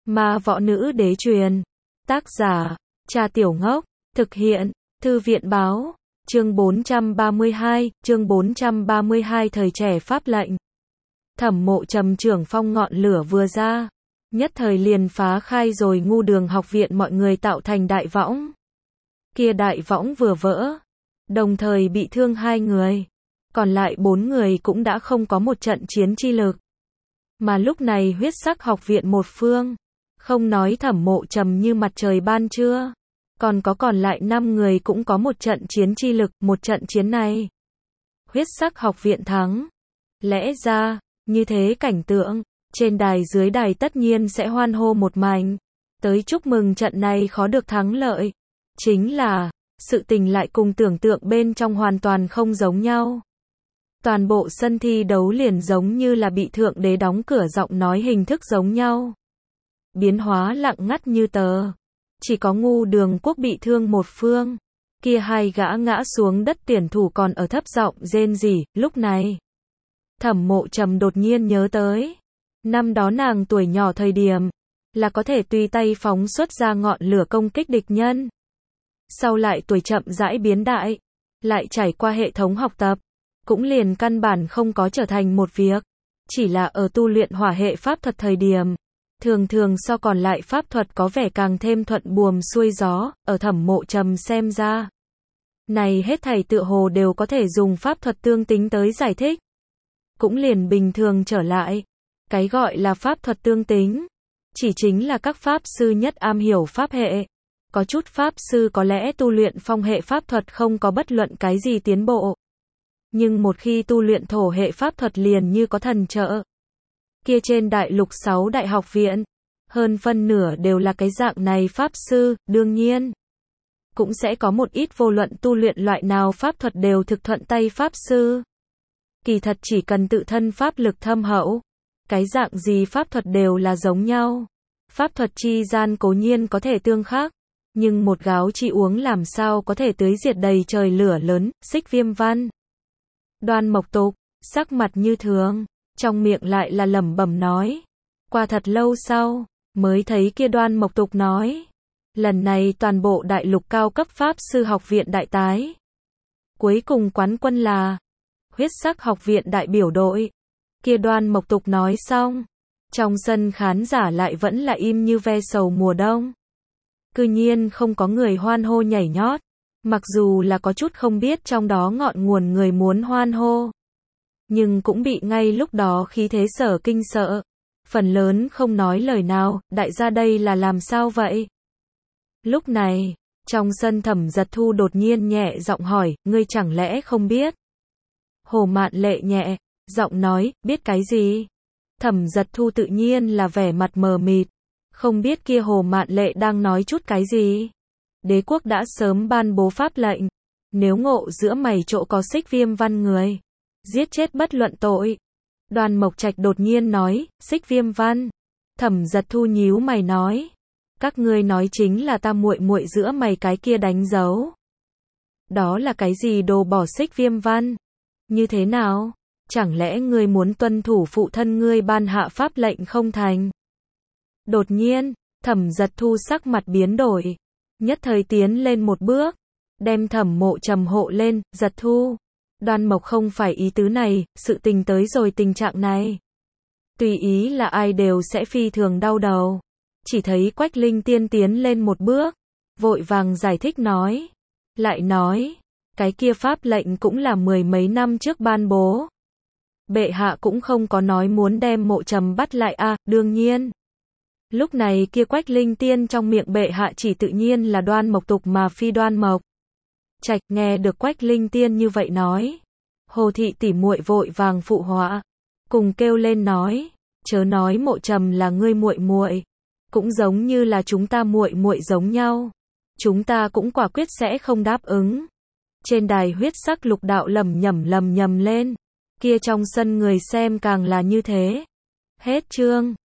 Ma võ nữ đế truyền. Tác giả, Cha Tiểu Ngốc. Thực hiện, Thư viện báo. Chương 432, thời trẻ pháp lệnh. Thẩm Mộ Trầm trưởng phong ngọn lửa vừa ra, nhất thời liền phá khai rồi ngu đường học viện mọi người tạo thành đại võng. Kia đại võng vừa vỡ, đồng thời bị thương 2 người, còn lại 4 người cũng đã không có một trận chiến chi lực. Mà lúc này huyết sắc học viện một phương, không nói Thẩm Mộ Trầm như mặt trời ban trưa, còn lại 5 người cũng có một trận chiến chi lực, một trận chiến này. Huyết sắc học viện thắng. Lẽ ra, như thế cảnh tượng, trên đài dưới đài tất nhiên sẽ hoan hô một mảnh, tới chúc mừng trận này khó được thắng lợi. Chính là, sự tình lại cùng tưởng tượng bên trong hoàn toàn không giống nhau. Toàn bộ sân thi đấu liền giống như là bị thượng đế đóng cửa giọng nói hình thức giống nhau. Biến hóa lặng ngắt như tờ. Chỉ có ngu đường quốc bị thương một phương. Kia 2 gã ngã xuống đất tuyển thủ còn ở thấp giọng rên rỉ. Lúc này, Thẩm Mộ Trầm đột nhiên nhớ tới. Năm đó nàng tuổi nhỏ thời điểm, là có thể tùy tay phóng xuất ra ngọn lửa công kích địch nhân. Sau lại tuổi chậm rãi biến đại, lại trải qua hệ thống học tập, cũng liền căn bản không có trở thành một việc. Chỉ là ở tu luyện hỏa hệ pháp thuật thời điểm, thường so còn lại pháp thuật có vẻ càng thêm thuận buồm xuôi gió, ở Thẩm Mộ Trầm xem ra. Này hết thảy tựa hồ đều có thể dùng pháp thuật tương tính tới giải thích. Cũng liền bình thường trở lại. Cái gọi là pháp thuật tương tính, chỉ chính là các pháp sư nhất am hiểu pháp hệ. Có chút pháp sư có lẽ tu luyện phong hệ pháp thuật không có bất luận cái gì tiến bộ. Nhưng một khi tu luyện thổ hệ pháp thuật liền như có thần trợ. Kia trên đại lục 6 đại học viện, hơn phân nửa đều là cái dạng này pháp sư, đương nhiên. Cũng sẽ có một ít vô luận tu luyện loại nào pháp thuật đều thực thuận tay pháp sư. Kỳ thật chỉ cần tự thân pháp lực thâm hậu, cái dạng gì pháp thuật đều là giống nhau. Pháp thuật chi gian cố nhiên có thể tương khắc, nhưng một gáo chi uống làm sao có thể tưới diệt đầy trời lửa lớn. Xích Viêm Văn. Đoan Mộc Tục, sắc mặt như thường, trong miệng lại là lẩm bẩm nói. Qua thật lâu sau, mới thấy kia Đoan Mộc Tục nói. Lần này toàn bộ đại lục cao cấp pháp sư học viện đại tái. Cuối cùng quán quân là huyết sắc học viện đại biểu đội. Kia Đoan Mộc Tục nói xong, trong sân khán giả lại vẫn là im như ve sầu mùa đông. Cư nhiên không có người hoan hô nhảy nhót, mặc dù là có chút không biết trong đó ngọn nguồn người muốn hoan hô, nhưng cũng bị ngay lúc đó khí thế sở kinh sợ. Phần lớn không nói lời nào. Đại gia đây là làm sao vậy? Lúc này, trong sân Thẩm Giật Thu đột nhiên nhẹ giọng hỏi, ngươi chẳng lẽ không biết? Hồ Mạn Lệ nhẹ giọng nói, biết cái gì? Thẩm Giật Thu tự nhiên là vẻ mặt mờ mịt, không biết kia Hồ Mạn Lệ đang nói chút cái gì. Đế quốc đã sớm ban bố pháp lệnh, nếu ngộ giữa mày chỗ có Xích Viêm Văn người, giết chết bất luận tội. Đoan Mộc Trạch đột nhiên nói, Xích Viêm Văn. Thẩm Giật Thu nhíu mày nói, các ngươi nói chính là ta muội muội giữa mày cái kia đánh dấu. Đó là cái gì đồ bỏ Xích Viêm Văn? Như thế nào? Chẳng lẽ ngươi muốn tuân thủ phụ thân ngươi ban hạ pháp lệnh không thành? Đột nhiên, Thẩm Giật Thu sắc mặt biến đổi, nhất thời tiến lên một bước, đem Thẩm Mộ Trầm hộ lên. Giật Thu, Đoan Mộc không phải ý tứ này, sự tình tới rồi tình trạng này, tùy ý là ai đều sẽ phi thường đau đầu. Chỉ thấy Quách Linh Tiên tiến lên một bước, vội vàng giải thích nói, lại nói, cái kia pháp lệnh cũng là 10 mấy năm trước ban bố. Bệ hạ cũng không có nói muốn đem Mộ Trầm bắt lại à, đương nhiên. Lúc này kia Quách Linh Tiên trong miệng bệ hạ chỉ tự nhiên là Đoan Mộc Tục mà phi Đoan Mộc Trạch. Nghe được Quách Linh Tiên như vậy nói, Hồ thị tỷ muội vội vàng phụ họa, cùng kêu lên nói, chớ nói Mộ Trầm là ngươi muội muội, cũng giống như là chúng ta muội muội giống nhau, chúng ta cũng quả quyết sẽ không đáp ứng. Trên đài huyết sắc lục đạo lẩm nhẩm lên, kia trong sân người xem càng là như thế. Hết chương.